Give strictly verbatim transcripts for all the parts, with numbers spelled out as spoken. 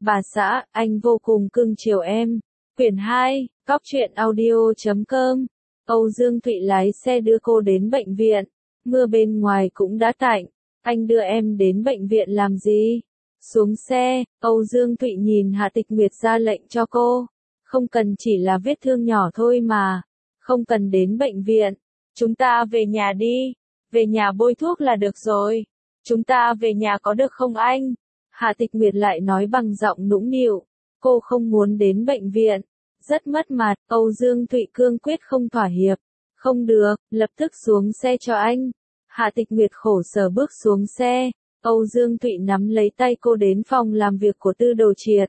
Bà xã, anh vô cùng cưng chiều em. Quyển hai, cóc truyện audio chấm com. Âu Dương Thụy lái xe đưa cô đến bệnh viện. Mưa bên ngoài cũng đã tạnh. Anh đưa em đến bệnh viện làm gì? Xuống xe, Âu Dương Thụy nhìn Hạ Tịch Nguyệt ra lệnh cho cô. Không cần, chỉ là vết thương nhỏ thôi mà. Không cần đến bệnh viện. Chúng ta về nhà đi. Về nhà bôi thuốc là được rồi. Chúng ta về nhà có được không anh? Hạ Tịch Nguyệt lại nói bằng giọng nũng nịu. Cô không muốn đến bệnh viện. Rất mất mặt, Âu Dương Thụy cương quyết không thỏa hiệp. Không được, lập tức xuống xe cho anh. Hạ Tịch Nguyệt khổ sở bước xuống xe. Âu Dương Thụy nắm lấy tay cô đến phòng làm việc của Tư Đồ Triệt.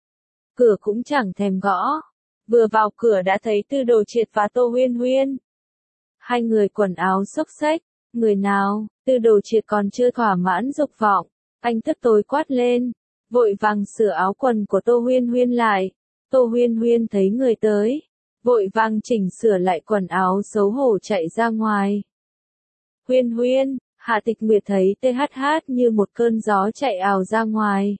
Cửa cũng chẳng thèm gõ. Vừa vào cửa đã thấy Tư Đồ Triệt và Tô Huyên Huyên. Hai người quần áo xốc xếch. Người nào? Tư Đồ Triệt còn chưa thỏa mãn dục vọng. Anh tức tối quát lên. Vội vàng sửa áo quần của Tô Huyên Huyên lại. Tô Huyên Huyên thấy người tới. Vội vàng chỉnh sửa lại quần áo xấu hổ chạy ra ngoài. Huyên Huyên, Hạ Tịch Nguyệt thấy tê hát hát như một cơn gió chạy ào ra ngoài.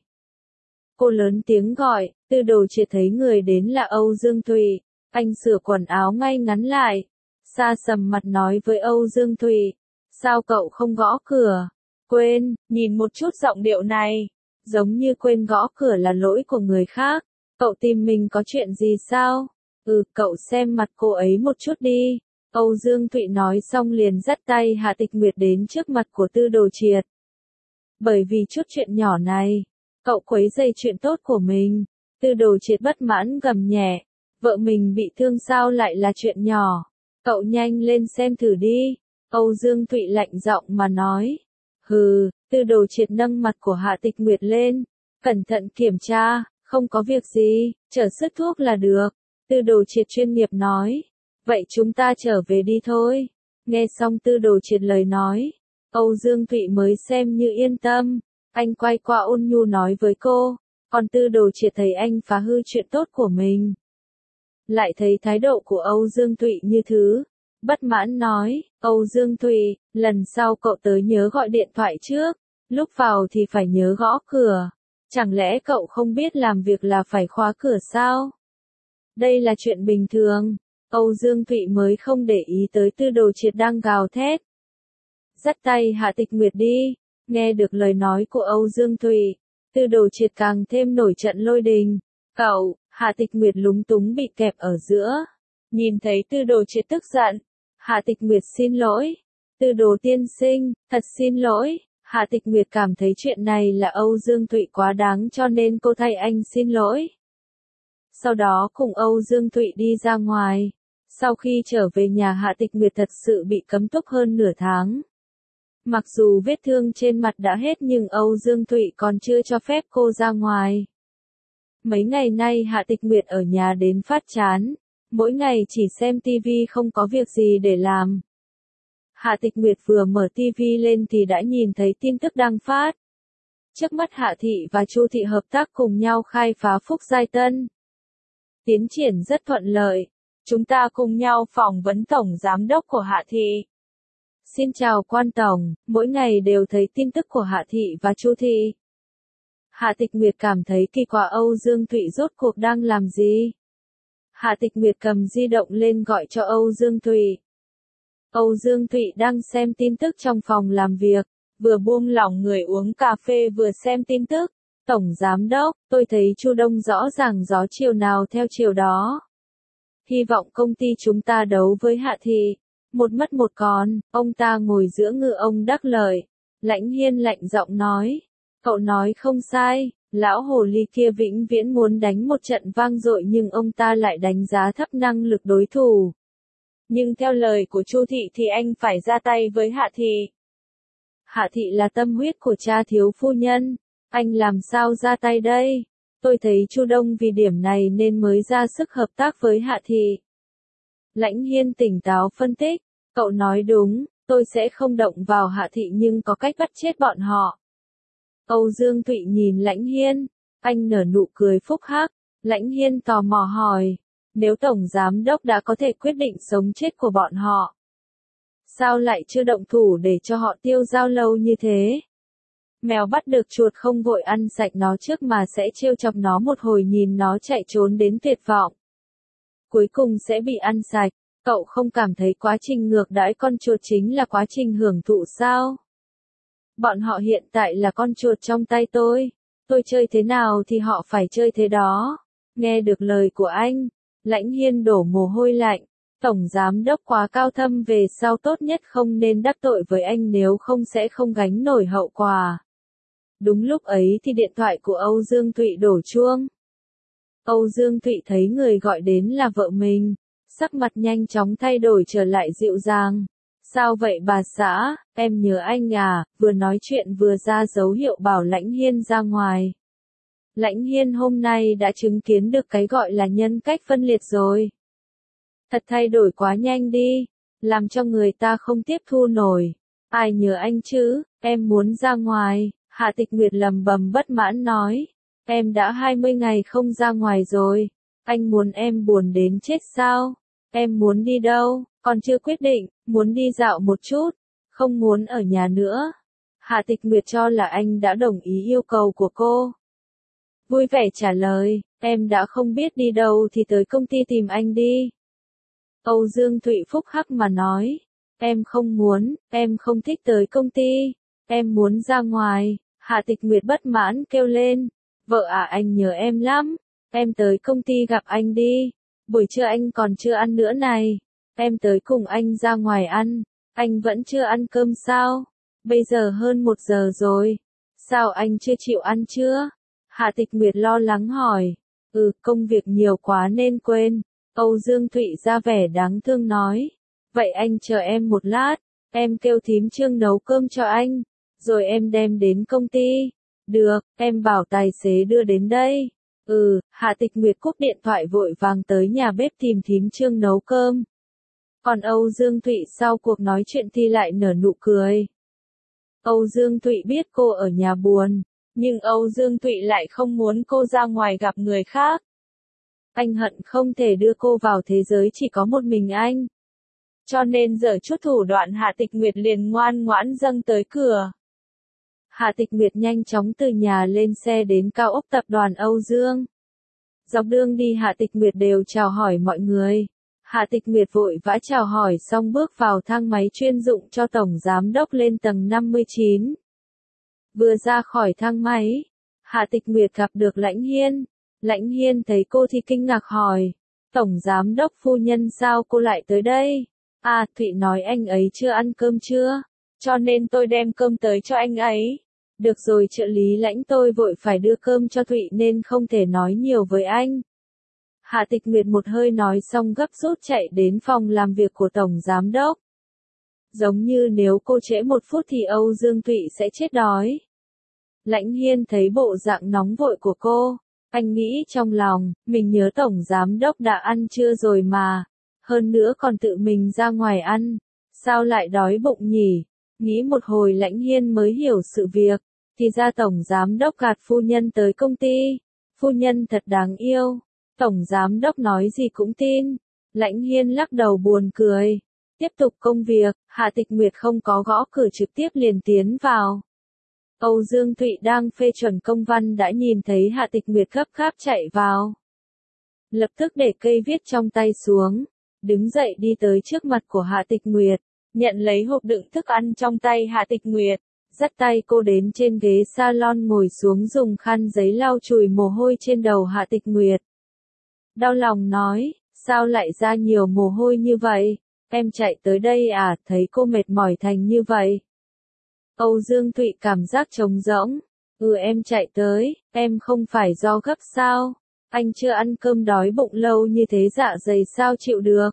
Cô lớn tiếng gọi, Tư Đồ Triệt thấy người đến là Âu Dương Thụy. Anh sửa quần áo ngay ngắn lại. Sa sầm mặt nói với Âu Dương Thụy. Sao cậu không gõ cửa? Quên, nhìn một chút giọng điệu này. Giống như quên gõ cửa là lỗi của người khác. Cậu tìm mình có chuyện gì sao? Ừ, cậu xem mặt cô ấy một chút đi. Âu Dương Thụy nói xong liền dắt tay Hạ Tịch Nguyệt đến trước mặt của Tư Đồ Triệt. Bởi vì chút chuyện nhỏ này, cậu quấy rầy chuyện tốt của mình. Tư Đồ Triệt bất mãn gầm nhẹ. Vợ mình bị thương sao lại là chuyện nhỏ? Cậu nhanh lên xem thử đi. Âu Dương Thụy lạnh giọng mà nói. Hừ, Tư Đồ Triệt nâng mặt của Hạ Tịch Nguyệt lên. Cẩn thận kiểm tra, không có việc gì, chở sức thuốc là được. Tư Đồ Triệt chuyên nghiệp nói. Vậy chúng ta trở về đi thôi. Nghe xong Tư Đồ Triệt lời nói. Âu Dương Thụy mới xem như yên tâm. Anh quay qua ôn nhu nói với cô. Còn Tư Đồ Triệt thấy anh phá hư chuyện tốt của mình. Lại thấy thái độ của Âu Dương Thụy như thứ. Bất mãn nói, Âu Dương Thụy, lần sau cậu tới nhớ gọi điện thoại trước. Lúc vào thì phải nhớ gõ cửa. Chẳng lẽ cậu không biết làm việc là phải khóa cửa sao? Đây là chuyện bình thường. Âu Dương Thụy mới không để ý tới Tư Đồ Triệt đang gào thét. Dắt tay Hạ Tịch Nguyệt đi. Nghe được lời nói của Âu Dương Thụy, Tư Đồ Triệt càng thêm nổi trận lôi đình. Cậu, Hạ Tịch Nguyệt lúng túng bị kẹp ở giữa. Nhìn thấy Tư Đồ Triệt tức giận. Hạ Tịch Nguyệt xin lỗi. Tư Đồ tiên sinh, thật xin lỗi. Hạ Tịch Nguyệt cảm thấy chuyện này là Âu Dương Thụy quá đáng cho nên cô thay anh xin lỗi. Sau đó cùng Âu Dương Thụy đi ra ngoài. Sau khi trở về nhà Hạ Tịch Nguyệt thật sự bị cấm túc hơn nửa tháng. Mặc dù vết thương trên mặt đã hết nhưng Âu Dương Thụy còn chưa cho phép cô ra ngoài. Mấy ngày nay Hạ Tịch Nguyệt ở nhà đến phát chán. Mỗi ngày chỉ xem tivi không có việc gì để làm. Hạ Tịch Nguyệt vừa mở tivi lên thì đã nhìn thấy tin tức đăng phát. Trước mắt Hạ Thị và Chu Thị hợp tác cùng nhau khai phá Phúc Giai Tân. Tiến triển rất thuận lợi. Chúng ta cùng nhau phỏng vấn Tổng Giám đốc của Hạ Thị. Xin chào Quan Tổng, mỗi ngày đều thấy tin tức của Hạ Thị và Chu Thị. Hạ Tịch Nguyệt cảm thấy kỳ quặc Âu Dương Thụy rốt cuộc đang làm gì. Hạ Tịch Nguyệt cầm di động lên gọi cho Âu Dương Thụy. Âu Dương Thụy đang xem tin tức trong phòng làm việc, vừa buông lỏng người uống cà phê vừa xem tin tức. Tổng Giám đốc, tôi thấy Chu Đông rõ ràng gió chiều nào theo chiều đó. Hy vọng công ty chúng ta đấu với Hạ Thị. Một mất một còn, ông ta ngồi giữa ngựa ông đắc lợi. Lãnh Hiên lạnh giọng nói. Cậu nói không sai, lão hồ ly kia vĩnh viễn muốn đánh một trận vang dội nhưng ông ta lại đánh giá thấp năng lực đối thủ. Nhưng theo lời của Chu Thị thì anh phải ra tay với Hạ Thị. Hạ Thị là tâm huyết của cha thiếu phu nhân. Anh làm sao ra tay đây? Tôi thấy Chu Đông vì điểm này nên mới ra sức hợp tác với Hạ Thị. Lãnh Hiên tỉnh táo phân tích. Cậu nói đúng, tôi sẽ không động vào Hạ Thị nhưng có cách bắt chết bọn họ. Âu Dương Thụy nhìn Lãnh Hiên. Anh nở nụ cười phúc hắc. Lãnh Hiên tò mò hỏi. Nếu Tổng Giám đốc đã có thể quyết định sống chết của bọn họ, sao lại chưa động thủ để cho họ tiêu dao lâu như thế? Mèo bắt được chuột không vội ăn sạch nó trước mà sẽ trêu chọc nó một hồi nhìn nó chạy trốn đến tuyệt vọng. Cuối cùng sẽ bị ăn sạch. Cậu không cảm thấy quá trình ngược đãi con chuột chính là quá trình hưởng thụ sao? Bọn họ hiện tại là con chuột trong tay tôi. Tôi chơi thế nào thì họ phải chơi thế đó. Nghe được lời của anh, Lãnh Hiên đổ mồ hôi lạnh. Tổng giám đốc quá cao thâm, về sau tốt nhất không nên đắc tội với anh, nếu không sẽ không gánh nổi hậu quả. Đúng lúc ấy thì điện thoại của Âu Dương Thụy đổ chuông. Âu Dương Thụy thấy người gọi đến là vợ mình, sắc mặt nhanh chóng thay đổi trở lại dịu dàng. Sao vậy bà xã, em nhớ anh à, vừa nói chuyện vừa ra dấu hiệu bảo Lãnh Hiên ra ngoài. Lãnh Hiên hôm nay đã chứng kiến được cái gọi là nhân cách phân liệt rồi. Thật thay đổi quá nhanh đi, làm cho người ta không tiếp thu nổi. Ai nhớ anh chứ, em muốn ra ngoài, Hạ Tịch Nguyệt lầm bầm bất mãn nói. Em đã hai mươi ngày không ra ngoài rồi, anh muốn em buồn đến chết sao? Em muốn đi đâu, còn chưa quyết định, muốn đi dạo một chút, không muốn ở nhà nữa. Hạ Tịch Nguyệt cho là anh đã đồng ý yêu cầu của cô. Vui vẻ trả lời, em đã không biết đi đâu thì tới công ty tìm anh đi. Âu Dương Thụy phúc hắc mà nói, em không muốn, em không thích tới công ty, em muốn ra ngoài. Hạ Tịch Nguyệt bất mãn kêu lên, vợ à, anh nhớ em lắm, em tới công ty gặp anh đi, buổi trưa anh còn chưa ăn nữa này, em tới cùng anh ra ngoài ăn, anh vẫn chưa ăn cơm sao, bây giờ hơn một giờ rồi, sao anh chưa chịu ăn chưa? Hạ Tịch Nguyệt lo lắng hỏi, ừ, công việc nhiều quá nên quên. Âu Dương Thụy ra vẻ đáng thương nói, vậy anh chờ em một lát, em kêu thím Trương nấu cơm cho anh, rồi em đem đến công ty. Được, em bảo tài xế đưa đến đây. Ừ, Hạ Tịch Nguyệt cúp điện thoại vội vàng tới nhà bếp tìm thím Trương nấu cơm. Còn Âu Dương Thụy sau cuộc nói chuyện thì lại nở nụ cười. Âu Dương Thụy biết cô ở nhà buồn, nhưng Âu Dương Thụy lại không muốn cô ra ngoài gặp người khác. Anh hận không thể đưa cô vào thế giới chỉ có một mình anh. Cho nên giở chút thủ đoạn, Hạ Tịch Nguyệt liền ngoan ngoãn dâng tới cửa. Hạ Tịch Nguyệt nhanh chóng từ nhà lên xe đến cao ốc tập đoàn Âu Dương. Dọc đường đi Hạ Tịch Nguyệt đều chào hỏi mọi người. Hạ Tịch Nguyệt vội vã chào hỏi xong bước vào thang máy chuyên dụng cho Tổng Giám Đốc lên tầng năm mươi chín. Vừa ra khỏi thang máy, Hạ Tịch Nguyệt gặp được Lãnh Hiên. Lãnh Hiên thấy cô thì kinh ngạc hỏi, Tổng Giám Đốc phu nhân sao cô lại tới đây? À, Thụy nói anh ấy chưa ăn cơm chưa, cho nên tôi đem cơm tới cho anh ấy. Được rồi, trợ lý Lãnh tôi vội phải đưa cơm cho Thụy nên không thể nói nhiều với anh. Hạ Tịch Nguyệt một hơi nói xong gấp rút chạy đến phòng làm việc của Tổng Giám Đốc. Giống như nếu cô trễ một phút thì Âu Dương Thụy sẽ chết đói. Lãnh Hiên thấy bộ dạng nóng vội của cô. Anh nghĩ trong lòng, mình nhớ Tổng Giám Đốc đã ăn trưa rồi mà, hơn nữa còn tự mình ra ngoài ăn, sao lại đói bụng nhỉ? Nghĩ một hồi Lãnh Hiên mới hiểu sự việc, thì ra Tổng Giám Đốc gạt phu nhân tới công ty, phu nhân thật đáng yêu, Tổng Giám Đốc nói gì cũng tin. Lãnh Hiên lắc đầu buồn cười, tiếp tục công việc. Hạ Tịch Nguyệt không có gõ cửa trực tiếp liền tiến vào. Âu Dương Thụy đang phê chuẩn công văn đã nhìn thấy Hạ Tịch Nguyệt gấp gáp chạy vào. Lập tức để cây viết trong tay xuống, đứng dậy đi tới trước mặt của Hạ Tịch Nguyệt, nhận lấy hộp đựng thức ăn trong tay Hạ Tịch Nguyệt, dắt tay cô đến trên ghế salon ngồi xuống dùng khăn giấy lau chùi mồ hôi trên đầu Hạ Tịch Nguyệt. Đau lòng nói, sao lại ra nhiều mồ hôi như vậy? Em chạy tới đây à, thấy cô mệt mỏi thành như vậy. Âu Dương Thụy cảm giác trống rỗng. Ừ, em chạy tới, em không phải do gấp sao? Anh chưa ăn cơm đói bụng lâu như thế dạ dày sao chịu được?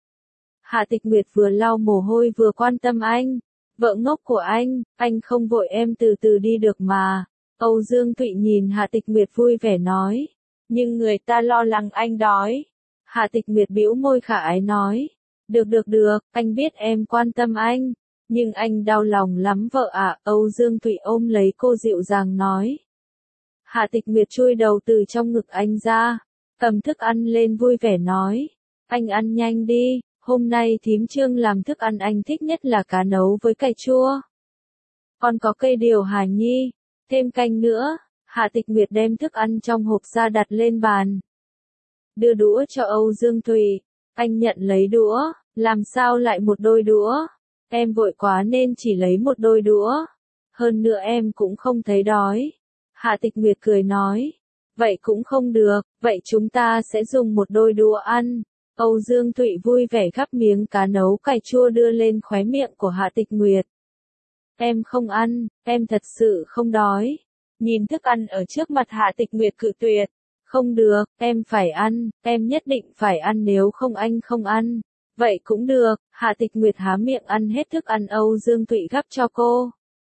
Hạ Tịch Nguyệt vừa lau mồ hôi vừa quan tâm anh. Vợ ngốc của anh, anh không vội em từ từ đi được mà. Âu Dương Thụy nhìn Hạ Tịch Nguyệt vui vẻ nói. Nhưng người ta lo lắng anh đói. Hạ Tịch Nguyệt bĩu môi khả ái nói. Được được được, anh biết em quan tâm anh. Nhưng anh đau lòng lắm vợ ạ. Âu Dương Thụy ôm lấy cô dịu dàng nói. Hạ Tịch Nguyệt chui đầu từ trong ngực anh ra, cầm thức ăn lên vui vẻ nói. Anh ăn nhanh đi, hôm nay thím Trương làm thức ăn anh thích nhất là cá nấu với cải chua. Còn có cây điều Hà Nhi, Thêm canh nữa. Hạ Tịch Nguyệt đem thức ăn trong hộp ra đặt lên bàn. Đưa đũa cho Âu Dương Thụy. Anh nhận lấy đũa. Làm sao lại một đôi đũa? Em vội quá nên chỉ lấy một đôi đũa. Hơn nữa em cũng không thấy đói. Hạ Tịch Nguyệt cười nói. Vậy cũng không được, vậy chúng ta sẽ dùng một đôi đũa ăn. Âu Dương Thụy vui vẻ gắp miếng cá nấu cải chua đưa lên khóe miệng của Hạ Tịch Nguyệt. Em không ăn, em thật sự không đói. Nhìn thức ăn ở trước mặt Hạ Tịch Nguyệt cự tuyệt. Không được, em phải ăn, em nhất định phải ăn nếu không anh không ăn. Vậy cũng được, Hạ Tịch Nguyệt há miệng ăn hết thức ăn Âu Dương Thụy gắp cho cô.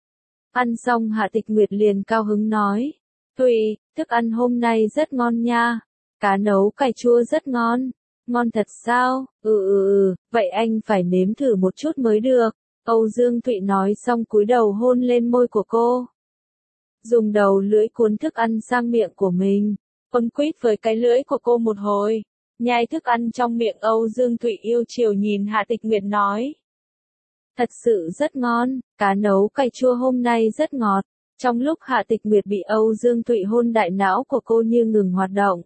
Ăn xong Hạ Tịch Nguyệt liền cao hứng nói. Thụy, thức ăn hôm nay rất ngon nha. Cá nấu cải chua rất ngon. Ngon thật sao? Ừ ừ ừ, vậy anh phải nếm thử một chút mới được. Âu Dương Thụy nói xong cúi đầu hôn lên môi của cô. Dùng đầu lưỡi cuốn thức ăn sang miệng của mình. Quấn quýt với cái lưỡi của cô một hồi. Nhai thức ăn trong miệng Âu Dương Thụy yêu chiều nhìn Hạ Tịch Nguyệt nói. Thật sự rất ngon, cá nấu cải chua hôm nay rất ngọt. Trong lúc Hạ Tịch Nguyệt bị Âu Dương Thụy hôn đại não của cô như ngừng hoạt động.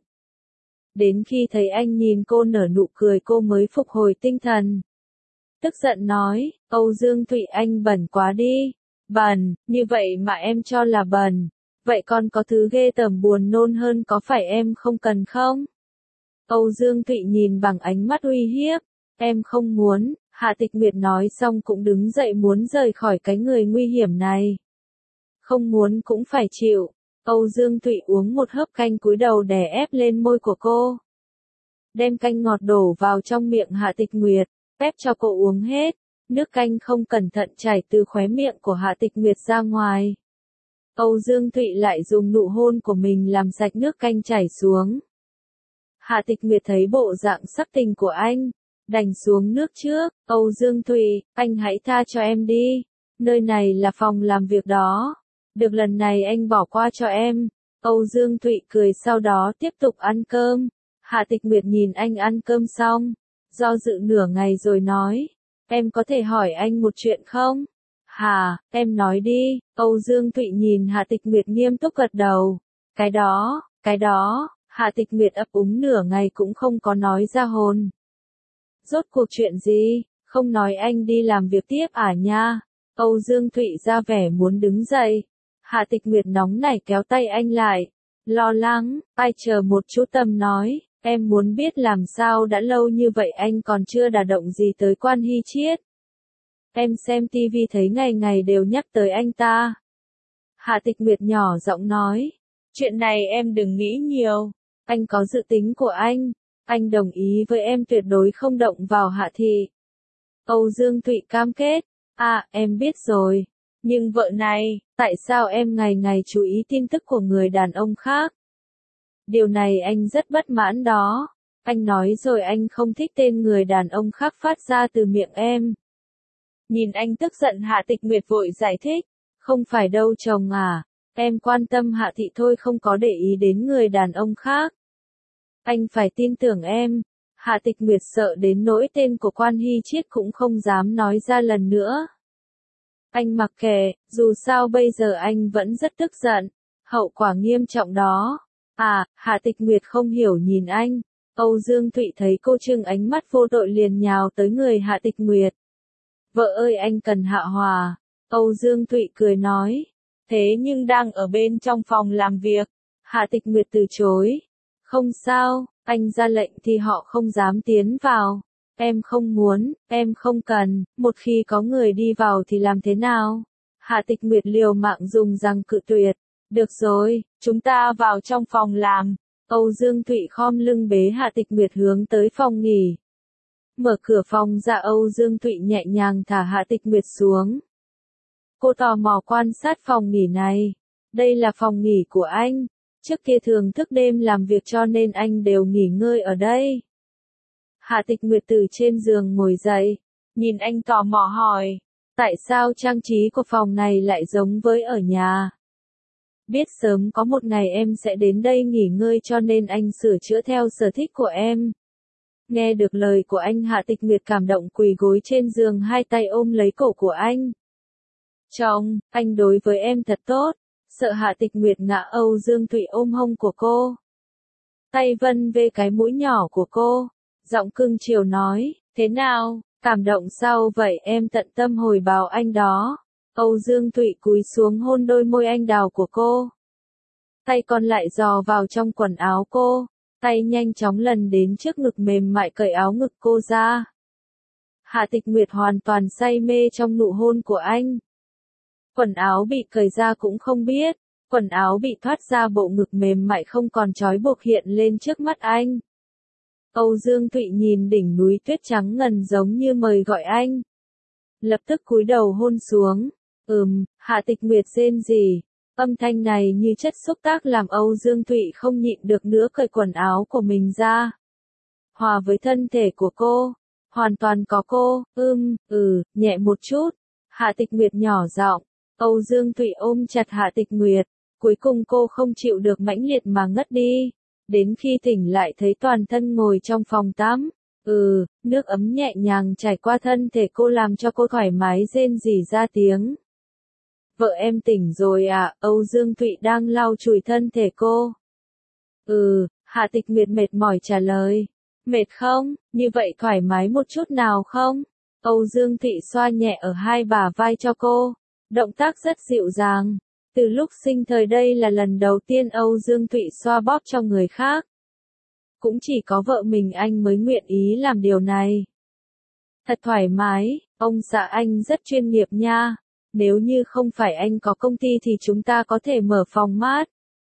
Đến khi thấy anh nhìn cô nở nụ cười cô mới phục hồi tinh thần. Tức giận nói, Âu Dương Thụy anh bẩn quá đi. Bẩn, như vậy mà em cho là bẩn. Vậy còn có thứ ghê tởm buồn nôn hơn có phải em không cần không? Âu Dương Thụy nhìn bằng ánh mắt uy hiếp. Em không muốn, Hạ Tịch Nguyệt nói xong cũng đứng dậy muốn rời khỏi cái người nguy hiểm này. Không muốn cũng phải chịu. Âu Dương Thụy uống một hớp canh cúi đầu đè ép lên môi của cô. Đem canh ngọt đổ vào trong miệng Hạ Tịch Nguyệt, ép cho cô uống hết. Nước canh không cẩn thận chảy từ khóe miệng của Hạ Tịch Nguyệt ra ngoài. Âu Dương Thụy lại dùng nụ hôn của mình làm sạch nước canh chảy xuống. Hạ Tịch Nguyệt thấy bộ dạng sắc tình của anh, đành xuống nước trước. Âu Dương Thụy, anh hãy tha cho em đi. Nơi này là phòng làm việc đó. Được lần này anh bỏ qua cho em. Âu Dương Thụy cười sau đó tiếp tục ăn cơm. Hạ Tịch Nguyệt nhìn anh ăn cơm xong, do dự nửa ngày rồi nói. Em có thể hỏi anh một chuyện không? Hà, em nói đi. Âu Dương Thụy nhìn Hạ Tịch Nguyệt nghiêm túc gật đầu. Cái đó, cái đó, Hạ Tịch Nguyệt ấp úng nửa ngày cũng không có nói ra hồn. Rốt cuộc chuyện gì? Không nói anh đi làm việc tiếp à nha? Âu Dương Thụy ra vẻ muốn đứng dậy. Hạ Tịch Nguyệt nóng nảy kéo tay anh lại. Lo lắng, ai chờ một chút tâm nói. Em muốn biết làm sao đã lâu như vậy anh còn chưa đả động gì tới Quan Hy Chiết. Em xem tivi thấy ngày ngày đều nhắc tới anh ta. Hạ Tịch Nguyệt nhỏ giọng nói. Chuyện này em đừng nghĩ nhiều. Anh có dự tính của anh. Anh đồng ý với em tuyệt đối không động vào Hạ Thị. Âu Dương Thụy cam kết. À, em biết rồi. Nhưng vợ này, tại sao em ngày ngày chú ý tin tức của người đàn ông khác? Điều này anh rất bất mãn đó. Anh nói rồi anh không thích tên người đàn ông khác phát ra từ miệng em. Nhìn anh tức giận Hạ Tịch Nguyệt vội giải thích. Không phải đâu chồng à. Em quan tâm Hạ Thị thôi không có để ý đến người đàn ông khác. Anh phải tin tưởng em. Hạ Tịch Nguyệt sợ đến nỗi tên của Quan Hy Chiết cũng không dám nói ra lần nữa. Anh mặc kệ, dù sao bây giờ anh vẫn rất tức giận. Hậu quả nghiêm trọng đó. À, Hạ Tịch Nguyệt không hiểu nhìn anh. Âu Dương Thụy thấy cô trưng ánh mắt vô tội liền nhào tới người Hạ Tịch Nguyệt. Vợ ơi anh cần hạ hòa. Âu Dương Thụy cười nói. Thế nhưng đang ở bên trong phòng làm việc. Hạ Tịch Nguyệt từ chối. Không sao, anh ra lệnh thì họ không dám tiến vào. Em không muốn, em không cần, một khi có người đi vào thì làm thế nào? Hạ Tịch Nguyệt liều mạng dùng răng cự tuyệt. Được rồi, chúng ta vào trong phòng làm. Âu Dương Thụy khom lưng bế Hạ Tịch Nguyệt hướng tới phòng nghỉ. Mở cửa phòng ra Âu Dương Thụy nhẹ nhàng thả Hạ Tịch Nguyệt xuống. Cô tò mò quan sát phòng nghỉ này. Đây là phòng nghỉ của anh. Trước kia thường thức đêm làm việc cho nên anh đều nghỉ ngơi ở đây. Hạ Tịch Nguyệt từ trên giường ngồi dậy. Nhìn anh tò mò hỏi. Tại sao trang trí của phòng này lại giống với ở nhà? Biết sớm có một ngày em sẽ đến đây nghỉ ngơi cho nên anh sửa chữa theo sở thích của em. Nghe được lời của anh Hạ Tịch Nguyệt cảm động quỳ gối trên giường hai tay ôm lấy cổ của anh. Chồng, anh đối với em thật tốt. Sợ Hạ Tịch Nguyệt ngã, Âu Dương Thụy ôm hông của cô. Tay vân về cái mũi nhỏ của cô. Giọng cưng chiều nói, thế nào, cảm động sao vậy em, tận tâm hồi báo anh đó. Âu Dương Thụy cúi xuống hôn đôi môi anh đào của cô. Tay còn lại dò vào trong quần áo cô. Tay nhanh chóng lần đến trước ngực mềm mại cởi áo ngực cô ra. Hạ Tịch Nguyệt hoàn toàn say mê trong nụ hôn của anh. Quần áo bị cởi ra cũng không biết, quần áo bị thoát ra, bộ ngực mềm mại không còn trói buộc hiện lên trước mắt anh. Âu Dương Thụy nhìn đỉnh núi tuyết trắng ngần giống như mời gọi anh. Lập tức cúi đầu hôn xuống. Ừm, Hạ Tịch Nguyệt rên rỉ. Âm thanh này như chất xúc tác làm Âu Dương Thụy không nhịn được nữa cởi quần áo của mình ra. Hòa với thân thể của cô. Hoàn toàn có cô, ưm, ừ, nhẹ một chút. Hạ Tịch Nguyệt nhỏ giọng. Âu Dương Thụy ôm chặt Hạ Tịch Nguyệt. Cuối cùng cô không chịu được mãnh liệt mà ngất đi. Đến khi tỉnh lại thấy toàn thân ngồi trong phòng tắm. Ừ, nước ấm nhẹ nhàng chảy qua thân thể cô làm cho cô thoải mái rên rỉ ra tiếng. Vợ em tỉnh rồi à, Âu Dương Thụy đang lau chùi thân thể cô. Ừ, Hạ Tịch Nguyệt mệt mỏi trả lời. Mệt không, như vậy thoải mái một chút nào không? Âu Dương Thụy xoa nhẹ ở hai bả vai cho cô. Động tác rất dịu dàng. Từ lúc sinh thời đây là lần đầu tiên Âu Dương Thụy xoa bóp cho người khác. Cũng chỉ có vợ mình anh mới nguyện ý làm điều này. Thật thoải mái, ông xã anh rất chuyên nghiệp nha. Nếu như không phải anh có công ty thì chúng ta có thể mở phòng mát.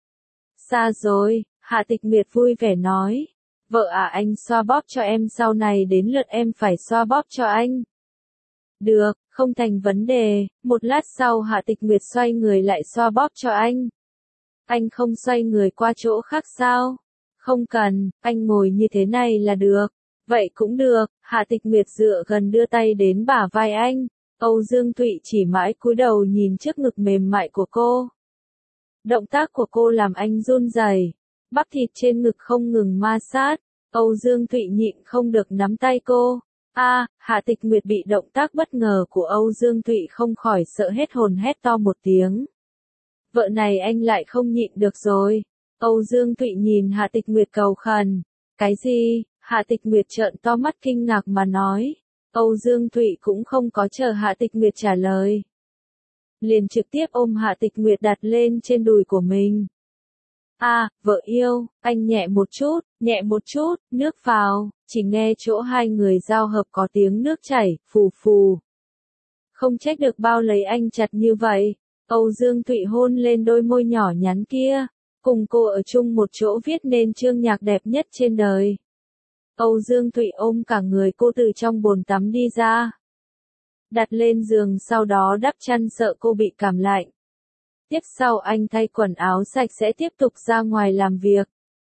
Xa rồi, Hạ Tịch Nguyệt vui vẻ nói. Vợ à, anh xoa bóp cho em, sau này đến lượt em phải xoa bóp cho anh. Được, không thành vấn đề. Một lát sau Hạ Tịch Nguyệt xoay người lại xoa bóp cho anh. Anh không xoay người qua chỗ khác sao? Không cần, anh ngồi như thế này là được. Vậy cũng được. Hạ Tịch Nguyệt dựa gần đưa tay đến bả vai anh. Âu Dương Thụy chỉ mãi cúi đầu nhìn trước ngực mềm mại của cô. Động tác của cô làm anh run rẩy. Bắp thịt trên ngực không ngừng ma sát. Âu Dương Thụy nhịn không được nắm tay cô. A, à, Hạ Tịch Nguyệt bị động tác bất ngờ của Âu Dương Thụy không khỏi sợ hết hồn, hét to một tiếng. Vợ này anh lại không nhịn được rồi. Âu Dương Thụy nhìn Hạ Tịch Nguyệt cầu khẩn. Cái gì? Hạ Tịch Nguyệt trợn to mắt kinh ngạc mà nói. Âu Dương Thụy cũng không có chờ Hạ Tịch Nguyệt trả lời. Liền trực tiếp ôm Hạ Tịch Nguyệt đặt lên trên đùi của mình. A, à, vợ yêu, anh nhẹ một chút, nhẹ một chút, nước vào, chỉ nghe chỗ hai người giao hợp có tiếng nước chảy, phù phù. Không trách được bao lấy anh chặt như vậy. Âu Dương Thụy hôn lên đôi môi nhỏ nhắn kia, cùng cô ở chung một chỗ viết nên chương nhạc đẹp nhất trên đời. Âu Dương Thụy ôm cả người cô từ trong bồn tắm đi ra. Đặt lên giường, sau đó đắp chăn sợ cô bị cảm lạnh. Tiếp sau anh thay quần áo sạch sẽ tiếp tục ra ngoài làm việc.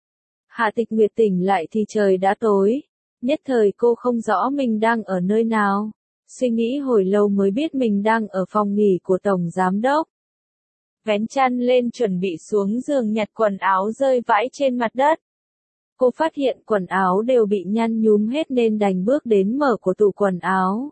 Hạ Tịch Nguyệt tỉnh lại thì trời đã tối. Nhất thời cô không rõ mình đang ở nơi nào. Suy nghĩ hồi lâu mới biết mình đang ở phòng nghỉ của Tổng Giám Đốc. Vén chăn lên chuẩn bị xuống giường nhặt quần áo rơi vãi trên mặt đất. Cô phát hiện quần áo đều bị nhăn nhúm hết nên đành bước đến mở của tủ quần áo.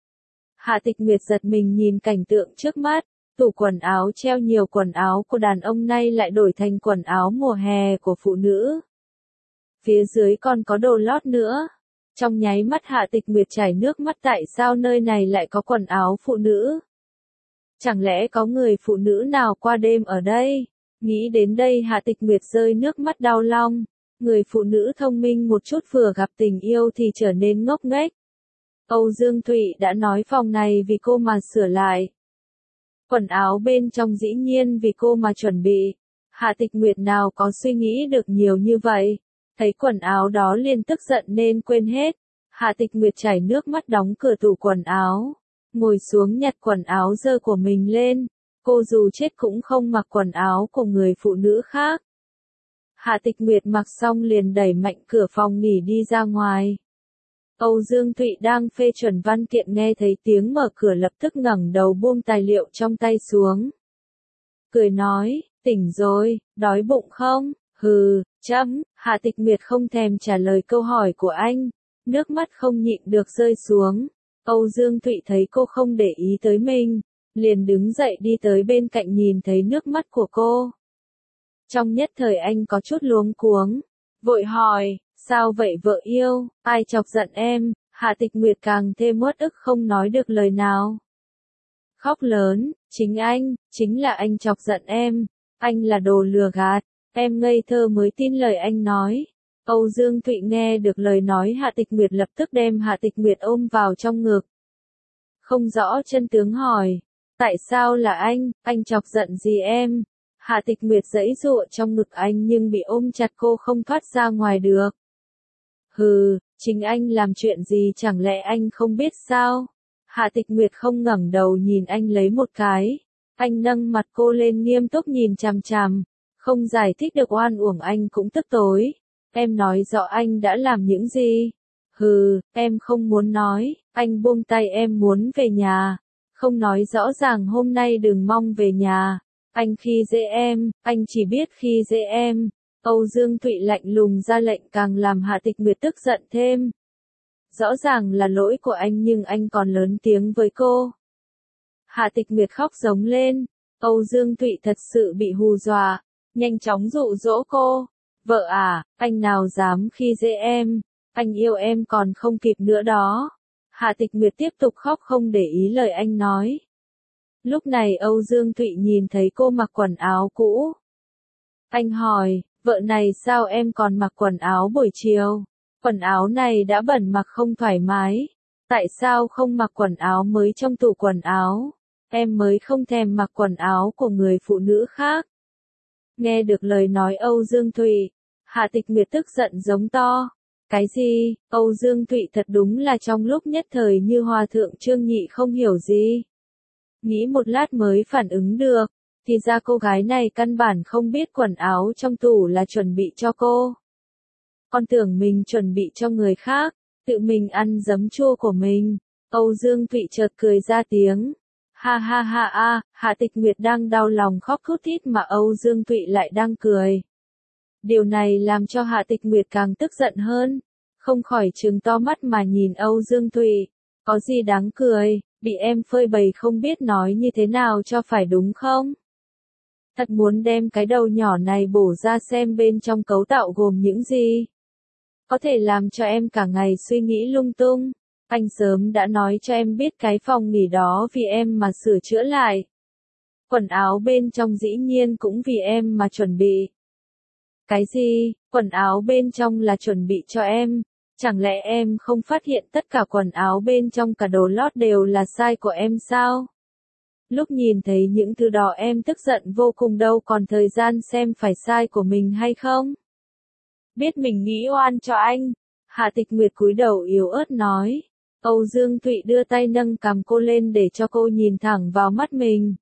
Hạ Tịch Nguyệt giật mình nhìn cảnh tượng trước mắt. Tủ quần áo treo nhiều quần áo của đàn ông nay lại đổi thành quần áo mùa hè của phụ nữ. Phía dưới còn có đồ lót nữa. Trong nháy mắt Hạ Tịch Nguyệt chảy nước mắt, tại sao nơi này lại có quần áo phụ nữ? Chẳng lẽ có người phụ nữ nào qua đêm ở đây? Nghĩ đến đây Hạ Tịch Nguyệt rơi nước mắt đau lòng. Người phụ nữ thông minh một chút vừa gặp tình yêu thì trở nên ngốc nghếch. Âu Dương Thụy đã nói phòng này vì cô mà sửa lại. Quần áo bên trong dĩ nhiên vì cô mà chuẩn bị. Hạ Tịch Nguyệt nào có suy nghĩ được nhiều như vậy. Thấy quần áo đó liền tức giận nên quên hết. Hạ Tịch Nguyệt chảy nước mắt đóng cửa tủ quần áo. Ngồi xuống nhặt quần áo dơ của mình lên. Cô dù chết cũng không mặc quần áo của người phụ nữ khác. Hạ Tịch Nguyệt mặc xong liền đẩy mạnh cửa phòng nghỉ đi ra ngoài. Âu Dương Thụy đang phê chuẩn văn kiện nghe thấy tiếng mở cửa lập tức ngẩng đầu buông tài liệu trong tay xuống. Cười nói, tỉnh rồi, đói bụng không? Hừ, chấm, Hạ Tịch Nguyệt không thèm trả lời câu hỏi của anh. Nước mắt không nhịn được rơi xuống. Âu Dương Thụy thấy cô không để ý tới mình. liền đứng dậy đi tới bên cạnh nhìn thấy nước mắt của cô. Trong nhất thời anh có chút luống cuống, vội hỏi, sao vậy vợ yêu, ai chọc giận em? Hạ Tịch Nguyệt càng thêm uất ức không nói được lời nào. Khóc lớn, chính anh, chính là anh chọc giận em, anh là đồ lừa gạt, em ngây thơ mới tin lời anh nói. Âu Dương Thụy nghe được lời nói Hạ Tịch Nguyệt lập tức đem Hạ Tịch Nguyệt ôm vào trong ngực. Không rõ chân tướng hỏi, tại sao là anh, anh chọc giận gì em? Hạ Tịch Nguyệt giãy giụa trong ngực anh nhưng bị ôm chặt cô không thoát ra ngoài được. Hừ, chính anh làm chuyện gì chẳng lẽ anh không biết sao? Hạ Tịch Nguyệt không ngẩng đầu nhìn anh lấy một cái. Anh nâng mặt cô lên nghiêm túc nhìn chằm chằm. Không giải thích được oan uổng anh cũng tức tối. Em nói rõ anh đã làm những gì? Hừ, em không muốn nói. Anh buông tay em muốn về nhà. Không nói rõ ràng hôm nay đừng mong về nhà. Anh khi dễ em, anh chỉ biết khi dễ em. Âu Dương Thụy lạnh lùng ra lệnh càng làm Hạ Tịch Nguyệt tức giận thêm. Rõ ràng là lỗi của anh nhưng anh còn lớn tiếng với cô. Hạ Tịch Nguyệt khóc giống lên. Âu Dương Thụy thật sự bị hù dọa, nhanh chóng dụ dỗ cô. Vợ à, anh nào dám khi dễ em, anh yêu em còn không kịp nữa đó. Hạ Tịch Nguyệt tiếp tục khóc không để ý lời anh nói. Lúc này Âu Dương Thụy nhìn thấy cô mặc quần áo cũ. Anh hỏi, vợ này sao em còn mặc quần áo buổi chiều? Quần áo này đã bẩn mặc không thoải mái. Tại sao không mặc quần áo mới trong tủ quần áo? Em mới không thèm mặc quần áo của người phụ nữ khác. Nghe được lời nói Âu Dương Thụy, Hạ Tịch Nguyệt tức giận giống to. Cái gì? Âu Dương Thụy thật đúng là trong lúc nhất thời như hòa thượng Trương Nhị không hiểu gì. Nghĩ một lát mới phản ứng được, thì ra cô gái này căn bản không biết quần áo trong tủ là chuẩn bị cho cô. Con tưởng mình chuẩn bị cho người khác, tự mình ăn giấm chua của mình. Âu Dương Thụy chợt cười ra tiếng. Ha ha ha a, Hạ Tịch Nguyệt đang đau lòng khóc thút thít mà Âu Dương Thụy lại đang cười. Điều này làm cho Hạ Tịch Nguyệt càng tức giận hơn, không khỏi trừng to mắt mà nhìn Âu Dương Thụy. Có gì đáng cười, bị em phơi bày không biết nói như thế nào cho phải đúng không? Thật muốn đem cái đầu nhỏ này bổ ra xem bên trong cấu tạo gồm những gì. Có thể làm cho em cả ngày suy nghĩ lung tung. Anh sớm đã nói cho em biết cái phòng nghỉ đó vì em mà sửa chữa lại. Quần áo bên trong dĩ nhiên cũng vì em mà chuẩn bị. Cái gì? Quần áo bên trong là chuẩn bị cho em? Chẳng lẽ em không phát hiện tất cả quần áo bên trong cả đồ lót đều là size của em sao? Lúc nhìn thấy những thứ đó em tức giận vô cùng đâu còn thời gian xem phải size của mình hay không? Biết mình nghĩ oan cho anh. Hạ Tịch Nguyệt cúi đầu yếu ớt nói. Âu Dương Thụy đưa tay nâng cằm cô lên để cho cô nhìn thẳng vào mắt mình.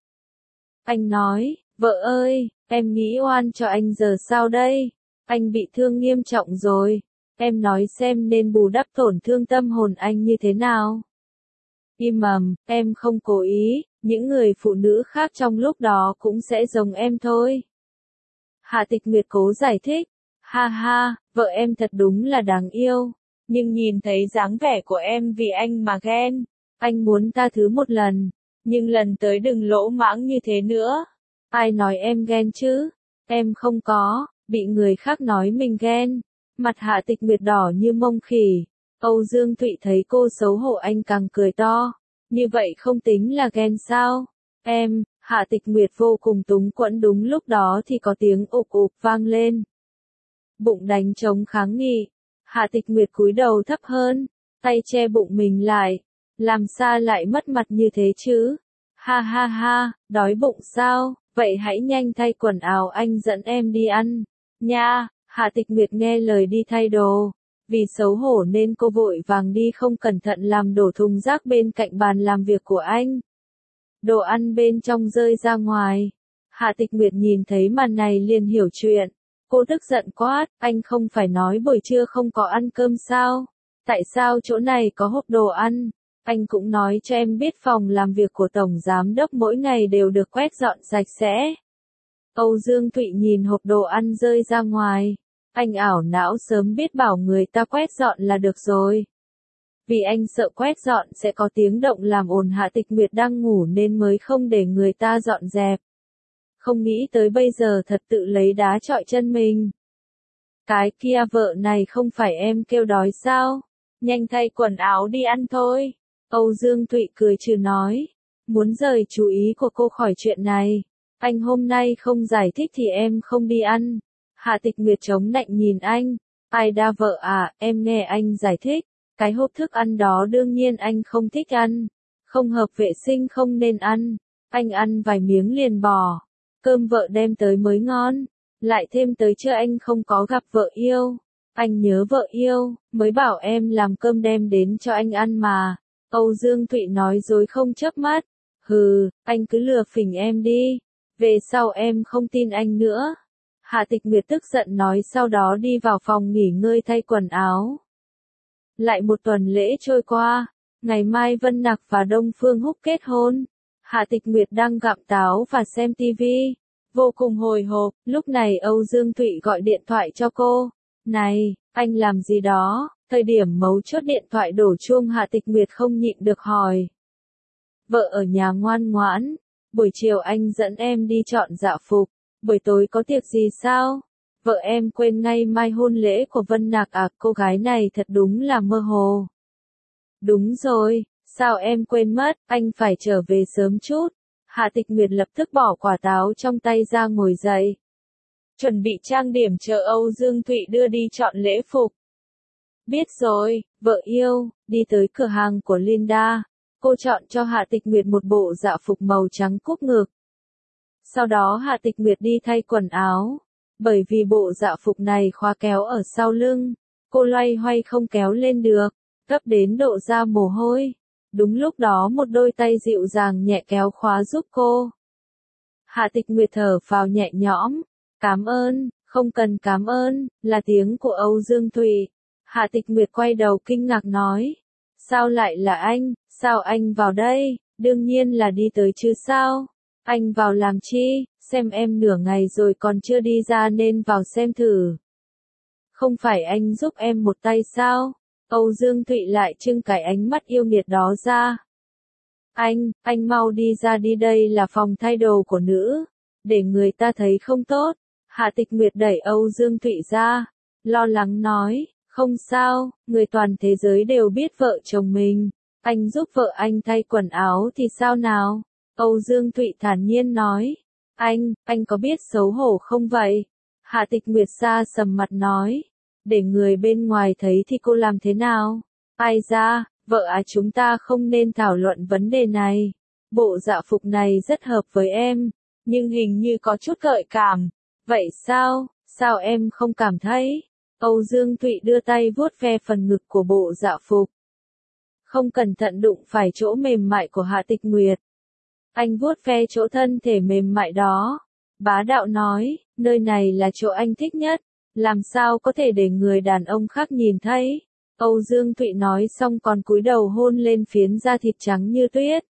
Anh nói, vợ ơi, em nghĩ oan cho anh giờ sao đây? Anh bị thương nghiêm trọng rồi. Em nói xem nên bù đắp tổn thương tâm hồn anh như thế nào? Im ầm, em không cố ý, những người phụ nữ khác trong lúc đó cũng sẽ giống em thôi. Hạ Tịch Nguyệt cố giải thích. Ha ha, vợ em thật đúng là đáng yêu. Nhưng nhìn thấy dáng vẻ của em vì anh mà ghen. Anh muốn tha thứ một lần, nhưng lần tới đừng lỗ mãng như thế nữa. Ai nói em ghen chứ? Em không có, bị người khác nói mình ghen. Mặt Hạ Tịch Nguyệt đỏ như mông khỉ. Âu Dương Thụy thấy cô xấu hổ anh càng cười to. Như vậy không tính là ghen sao? Em, Hạ Tịch Nguyệt vô cùng túng quẫn đúng lúc đó thì có tiếng ục ục vang lên. Bụng đánh trống kháng nghị. Hạ Tịch Nguyệt cúi đầu thấp hơn, tay che bụng mình lại. Làm sao lại mất mặt như thế chứ? Ha ha ha, đói bụng sao? Vậy hãy nhanh thay quần áo anh dẫn em đi ăn. Nha, Hạ Tịch Nguyệt nghe lời đi thay đồ. Vì xấu hổ nên cô vội vàng đi không cẩn thận làm đổ thùng rác bên cạnh bàn làm việc của anh. Đồ ăn bên trong rơi ra ngoài. Hạ Tịch Nguyệt nhìn thấy màn này liền hiểu chuyện. Cô tức giận quát, anh không phải nói buổi trưa không có ăn cơm sao? Tại sao chỗ này có hộp đồ ăn? Anh cũng nói cho em biết phòng làm việc của Tổng Giám Đốc mỗi ngày đều được quét dọn sạch sẽ. Âu Dương Thụy nhìn hộp đồ ăn rơi ra ngoài. Anh ảo não sớm biết bảo người ta quét dọn là được rồi. Vì anh sợ quét dọn sẽ có tiếng động làm ồn Hạ Tịch Nguyệt đang ngủ nên mới không để người ta dọn dẹp. Không nghĩ tới bây giờ thật tự lấy đá chọi chân mình. Cái kia vợ này không phải em kêu đói sao? Nhanh thay quần áo đi ăn thôi. Âu Dương Thụy cười trừ nói. Muốn rời chú ý của cô khỏi chuyện này. Anh hôm nay không giải thích thì em không đi ăn. Hạ Tịch Nguyệt chống nạnh nhìn anh. Ai đa vợ à, em nghe anh giải thích. Cái hộp thức ăn đó đương nhiên anh không thích ăn. Không hợp vệ sinh không nên ăn. Anh ăn vài miếng liền bỏ. Cơm vợ đem tới mới ngon. Lại thêm tới chưa anh không có gặp vợ yêu. Anh nhớ vợ yêu, mới bảo em làm cơm đem đến cho anh ăn mà. Âu Dương Thụy nói dối không chớp mắt. Hừ, anh cứ lừa phỉnh em đi. Về sau em không tin anh nữa. Hạ Tịch Nguyệt tức giận nói sau đó đi vào phòng nghỉ ngơi thay quần áo. Lại một tuần lễ trôi qua. Ngày mai Vân Nặc và Đông Phương Húc kết hôn. Hạ Tịch Nguyệt đang gặm táo và xem tivi. Vô cùng hồi hộp, lúc này Âu Dương Thụy gọi điện thoại cho cô. Này, anh làm gì đó? Thời điểm mấu chốt điện thoại đổ chuông Hạ Tịch Nguyệt không nhịn được hỏi. Vợ ở nhà ngoan ngoãn. Buổi chiều anh dẫn em đi chọn dạ phục. Buổi tối có tiệc gì sao? Vợ em quên ngay mai hôn lễ của Vân Nặc à, cô gái này thật đúng là mơ hồ. Đúng rồi, sao em quên mất, anh phải trở về sớm chút. Hạ Tịch Nguyệt lập tức bỏ quả táo trong tay ra ngồi dậy. Chuẩn bị trang điểm chờ Âu Dương Thụy đưa đi chọn lễ phục. Biết rồi, vợ yêu, đi tới cửa hàng của Linda. Cô chọn cho Hạ Tịch Nguyệt một bộ dạ phục màu trắng cúc ngực. Sau đó Hạ Tịch Nguyệt đi thay quần áo. Bởi vì bộ dạ phục này khóa kéo ở sau lưng. Cô loay hoay không kéo lên được. Gấp đến độ ra mồ hôi. Đúng lúc đó một đôi tay dịu dàng nhẹ kéo khóa giúp cô. Hạ Tịch Nguyệt thở phào nhẹ nhõm. Cảm ơn, không cần cảm ơn, là tiếng của Âu Dương Thụy. Hạ Tịch Nguyệt quay đầu kinh ngạc nói. Sao lại là anh, sao anh vào đây, đương nhiên là đi tới chứ sao. Anh vào làm chi, xem em nửa ngày rồi còn chưa đi ra nên vào xem thử. Không phải anh giúp em một tay sao? Âu Dương Thụy lại trưng cái ánh mắt yêu nghiệt đó ra. Anh, anh mau đi ra đi, đây là phòng thay đồ của nữ. Để người ta thấy không tốt. Hạ Tịch Nguyệt đẩy Âu Dương Thụy ra. Lo lắng nói, không sao, người toàn thế giới đều biết vợ chồng mình. Anh giúp vợ anh thay quần áo thì sao nào? Âu Dương Thụy thản nhiên nói. Anh, anh có biết xấu hổ không vậy? Hạ Tịch Nguyệt xa sầm mặt nói. Để người bên ngoài thấy thì cô làm thế nào? Ai ra, vợ à, chúng ta không nên thảo luận vấn đề này. Bộ dạ phục này rất hợp với em, nhưng hình như có chút gợi cảm. Vậy sao, sao em không cảm thấy? Âu Dương Thụy đưa tay vuốt ve phần ngực của bộ dạ phục. Không cẩn thận đụng phải chỗ mềm mại của Hạ Tịch Nguyệt. Anh vuốt ve chỗ thân thể mềm mại đó. Bá đạo nói, nơi này là chỗ anh thích nhất. Làm sao có thể để người đàn ông khác nhìn thấy? Âu Dương Thụy nói xong còn cúi đầu hôn lên phiến da thịt trắng như tuyết.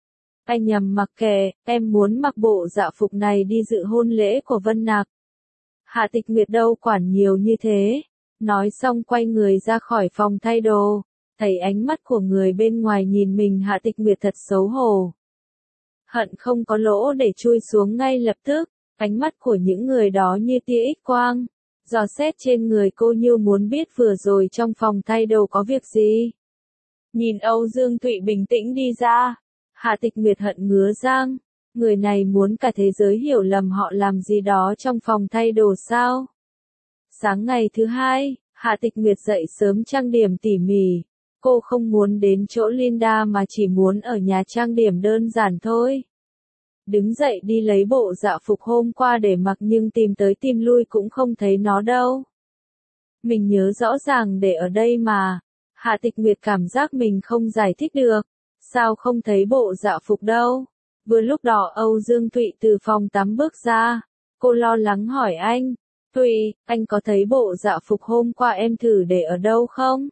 Anh nhầm mặc kệ, em muốn mặc bộ dạ phục này đi dự hôn lễ của Vân Nặc. Hạ Tịch Nguyệt đâu quản nhiều như thế. Nói xong quay người ra khỏi phòng thay đồ. Thấy ánh mắt của người bên ngoài nhìn mình, Hạ Tịch Nguyệt thật xấu hổ. Hận không có lỗ để chui xuống ngay lập tức. Ánh mắt của những người đó như tia X quang. Dò xét trên người cô như muốn biết vừa rồi trong phòng thay đồ có việc gì. Nhìn Âu Dương Thụy bình tĩnh đi ra. Hạ Tịch Nguyệt hận ngứa răng. Người này muốn cả thế giới hiểu lầm họ làm gì đó trong phòng thay đồ sao? Sáng ngày thứ hai, Hạ Tịch Nguyệt dậy sớm trang điểm tỉ mỉ. Cô không muốn đến chỗ Linda mà chỉ muốn ở nhà trang điểm đơn giản thôi. Đứng dậy đi lấy bộ dạ phục hôm qua để mặc nhưng tìm tới tìm lui cũng không thấy nó đâu. Mình nhớ rõ ràng để ở đây mà. Hạ Tịch Nguyệt cảm giác mình không giải thích được. Sao không thấy bộ dạ phục đâu? Vừa lúc đó Âu Dương Thụy từ phòng tắm bước ra. Cô lo lắng hỏi anh. Thụy, anh có thấy bộ dạ phục hôm qua em thử để ở đâu không?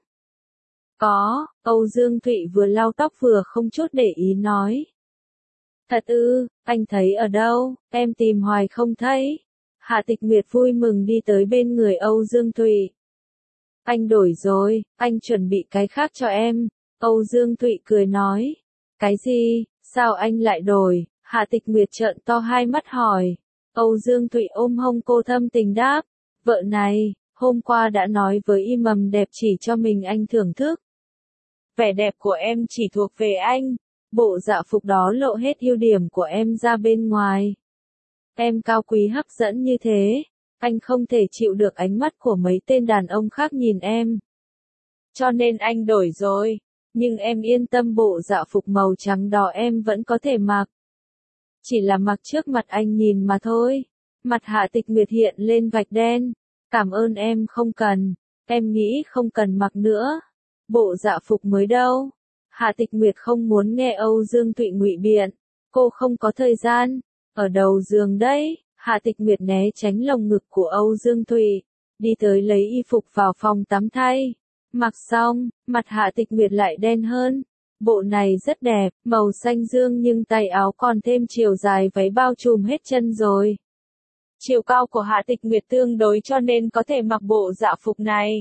Có, Âu Dương Thụy vừa lau tóc vừa không chút để ý nói. Thật ư, anh thấy ở đâu, em tìm hoài không thấy. Hạ Tịch Nguyệt vui mừng đi tới bên người Âu Dương Thụy. Anh đổi rồi, anh chuẩn bị cái khác cho em. Âu Dương Thụy cười nói. Cái gì, sao anh lại đổi? Hạ Tịch Nguyệt trợn to hai mắt hỏi. Âu Dương Thụy ôm hông cô thâm tình đáp. Vợ này, hôm qua đã nói với y mầm đẹp chỉ cho mình anh thưởng thức. Vẻ đẹp của em chỉ thuộc về anh. Bộ dạ phục đó lộ hết ưu điểm của em ra bên ngoài. Em cao quý hấp dẫn như thế. Anh không thể chịu được ánh mắt của mấy tên đàn ông khác nhìn em. Cho nên anh đổi rồi. Nhưng em yên tâm, bộ dạ phục màu trắng đỏ em vẫn có thể mặc. Chỉ là mặc trước mặt anh nhìn mà thôi. Mặt Hạ Tịch Nguyệt hiện lên vạch đen. Cảm ơn em không cần. Em nghĩ không cần mặc nữa. Bộ dạ phục mới đâu. Hạ Tịch Nguyệt không muốn nghe Âu Dương Thụy ngụy biện. Cô không có thời gian. Ở đầu giường đấy. Hạ Tịch Nguyệt né tránh lồng ngực của Âu Dương Thụy. Đi tới lấy y phục vào phòng tắm thay. Mặc xong, mặt Hạ Tịch Nguyệt lại đen hơn. Bộ này rất đẹp, màu xanh dương nhưng tay áo còn thêm chiều dài váy bao trùm hết chân rồi. Chiều cao của Hạ Tịch Nguyệt tương đối cho nên có thể mặc bộ dạ phục này.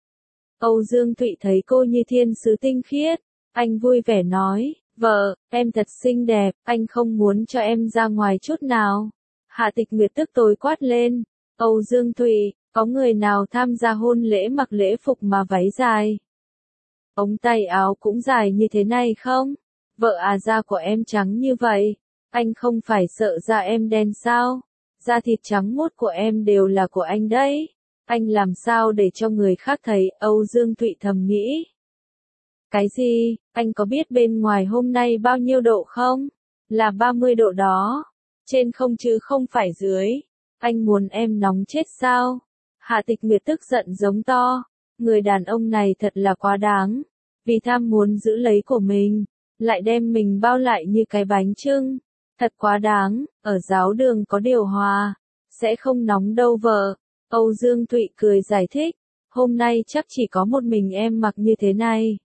Âu Dương Thụy thấy cô như thiên sứ tinh khiết. Anh vui vẻ nói, vợ, em thật xinh đẹp, anh không muốn cho em ra ngoài chút nào. Hạ Tịch Nguyệt tức tối quát lên. Âu Dương Thụy, có người nào tham gia hôn lễ mặc lễ phục mà váy dài? Ống tay áo cũng dài như thế này không? Vợ à, da của em trắng như vậy. Anh không phải sợ da em đen sao? Da thịt trắng muốt của em đều là của anh đấy. Anh làm sao để cho người khác thấy? Âu Dương Thụy thầm nghĩ. Cái gì? Anh có biết bên ngoài hôm nay bao nhiêu độ không? Là ba mươi độ đó. Trên không chứ không phải dưới. Anh muốn em nóng chết sao? Hạ Tịch Nguyệt tức giận giống to. Người đàn ông này thật là quá đáng. Vì tham muốn giữ lấy của mình, lại đem mình bao lại như cái bánh chưng. Thật quá đáng, ở giáo đường có điều hòa. Sẽ không nóng đâu vợ. Âu Dương Thụy cười giải thích. Hôm nay chắc chỉ có một mình em mặc như thế này.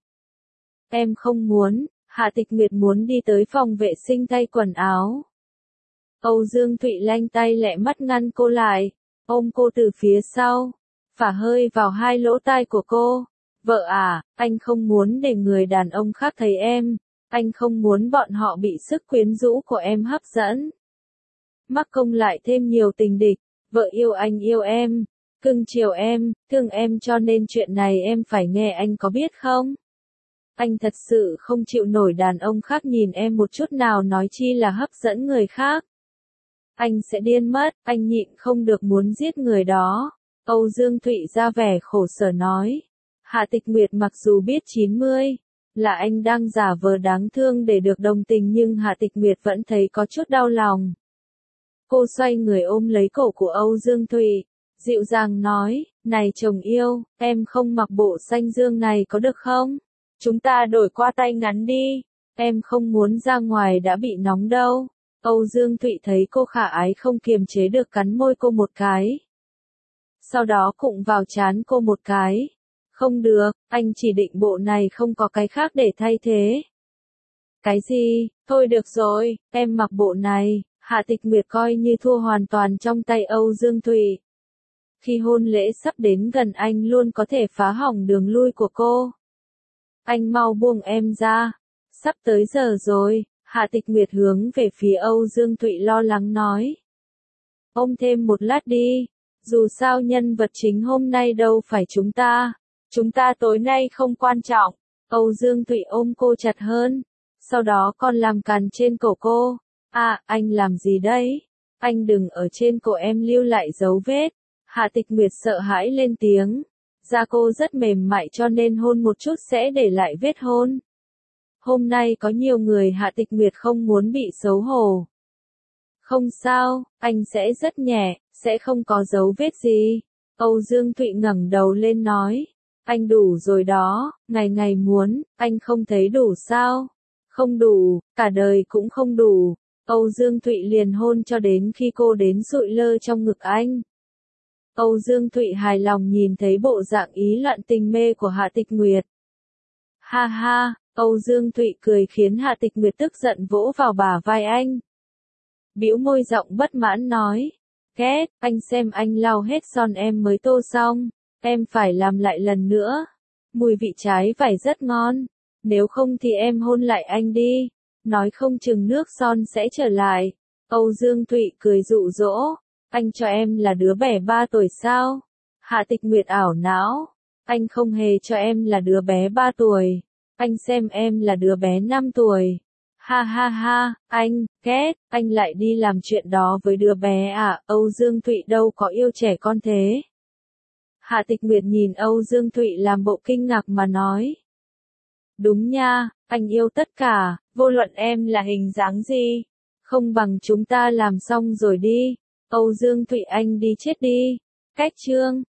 Em không muốn. Hạ Tịch Nguyệt muốn đi tới phòng vệ sinh thay quần áo. Âu Dương Thụy lanh tay lẹ mắt ngăn cô lại. Ôm cô từ phía sau. Phả hơi vào hai lỗ tai của cô. Vợ à, anh không muốn để người đàn ông khác thấy em. Anh không muốn bọn họ bị sức quyến rũ của em hấp dẫn. Mắc công lại thêm nhiều tình địch. Vợ yêu anh yêu em. Cưng chiều em, thương em, cho nên chuyện này em phải nghe, anh có biết không? Anh thật sự không chịu nổi đàn ông khác nhìn em một chút nào, nói chi là hấp dẫn người khác. Anh sẽ điên mất, anh nhịn không được muốn giết người đó. Âu Dương Thụy ra vẻ khổ sở nói. Hạ Tịch Nguyệt mặc dù biết chín mươi là anh đang giả vờ đáng thương để được đồng tình, nhưng Hạ Tịch Nguyệt vẫn thấy có chút đau lòng. Cô xoay người ôm lấy cổ của Âu Dương Thụy, dịu dàng nói, này chồng yêu, em không mặc bộ xanh dương này có được không? Chúng ta đổi qua tay ngắn đi, em không muốn ra ngoài đã bị nóng đâu. Âu Dương Thụy thấy cô khả ái không kiềm chế được cắn môi cô một cái. Sau đó cụng vào trán cô một cái. Không được, anh chỉ định bộ này, không có cái khác để thay thế. Cái gì? Thôi được rồi, em mặc bộ này. Hạ Tịch Nguyệt coi như thua hoàn toàn trong tay Âu Dương Thụy. Khi hôn lễ sắp đến gần, anh luôn có thể phá hỏng đường lui của cô. Anh mau buông em ra. Sắp tới giờ rồi. Hạ Tịch Nguyệt hướng về phía Âu Dương Thụy lo lắng nói. Ôm thêm một lát đi. Dù sao nhân vật chính hôm nay đâu phải chúng ta. Chúng ta tối nay không quan trọng. Âu Dương Thụy ôm cô chặt hơn. Sau đó còn làm càn trên cổ cô. À, anh làm gì đấy? Anh đừng ở trên cổ em lưu lại dấu vết. Hạ Tịch Nguyệt sợ hãi lên tiếng. Da cô rất mềm mại cho nên hôn một chút sẽ để lại vết hôn. Hôm nay có nhiều người, Hạ Tịch Nguyệt không muốn bị xấu hổ. Không sao, anh sẽ rất nhẹ, sẽ không có dấu vết gì. Âu Dương Thụy ngẩng đầu lên nói. Anh đủ rồi đó, ngày ngày muốn, anh không thấy đủ sao? Không đủ, cả đời cũng không đủ. Âu Dương Thụy liền hôn cho đến khi cô đến sụi lơ trong ngực anh. Âu Dương Thụy hài lòng nhìn thấy bộ dạng ý loạn tình mê của Hạ Tịch Nguyệt. Ha ha, Âu Dương Thụy cười khiến Hạ Tịch Nguyệt tức giận vỗ vào bả vai anh. Bĩu môi giọng bất mãn nói. Két, anh xem anh lau hết son em mới tô xong. Em phải làm lại lần nữa. Mùi vị trái vải rất ngon. Nếu không thì em hôn lại anh đi. Nói không chừng nước son sẽ trở lại. Âu Dương Thụy cười dụ dỗ. Anh cho em là đứa bé ba tuổi sao? Hạ Tịch Nguyệt ảo não. Anh không hề cho em là đứa bé ba tuổi. Anh xem em là đứa bé năm tuổi. Ha ha ha, anh, ghét, anh lại đi làm chuyện đó với đứa bé à? Âu Dương Thụy đâu có yêu trẻ con thế. Hạ Tịch Nguyệt nhìn Âu Dương Thụy làm bộ kinh ngạc mà nói. Đúng nha, anh yêu tất cả, vô luận em là hình dáng gì. Không bằng chúng ta làm xong rồi đi. Âu Dương Thụy anh đi chết đi. Cách chương